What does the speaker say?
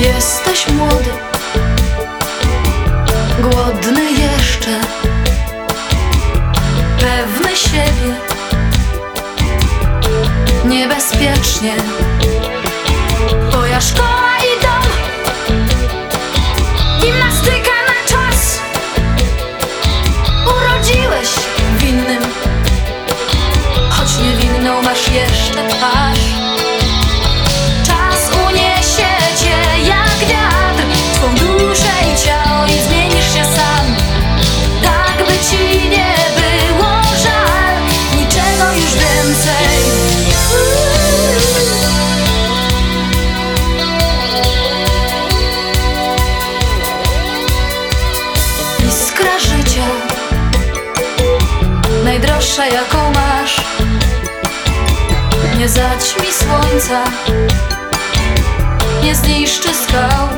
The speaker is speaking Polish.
Jesteś młody, głodny jeszcze, pewny siebie, niebezpiecznie. Twoja szkoła i dom, gimnastyka na czas. Urodziłeś winnym, choć niewinną masz jeszcze twarz. Czas uniesie cię jak wiatr, twą duszę i ciało, i zmienisz się sam. Tak by ci nie było żal, niczego już więcej. Iskra życia, najdroższa jaką masz, nie zaćmi słońca, nie zniszczy skał.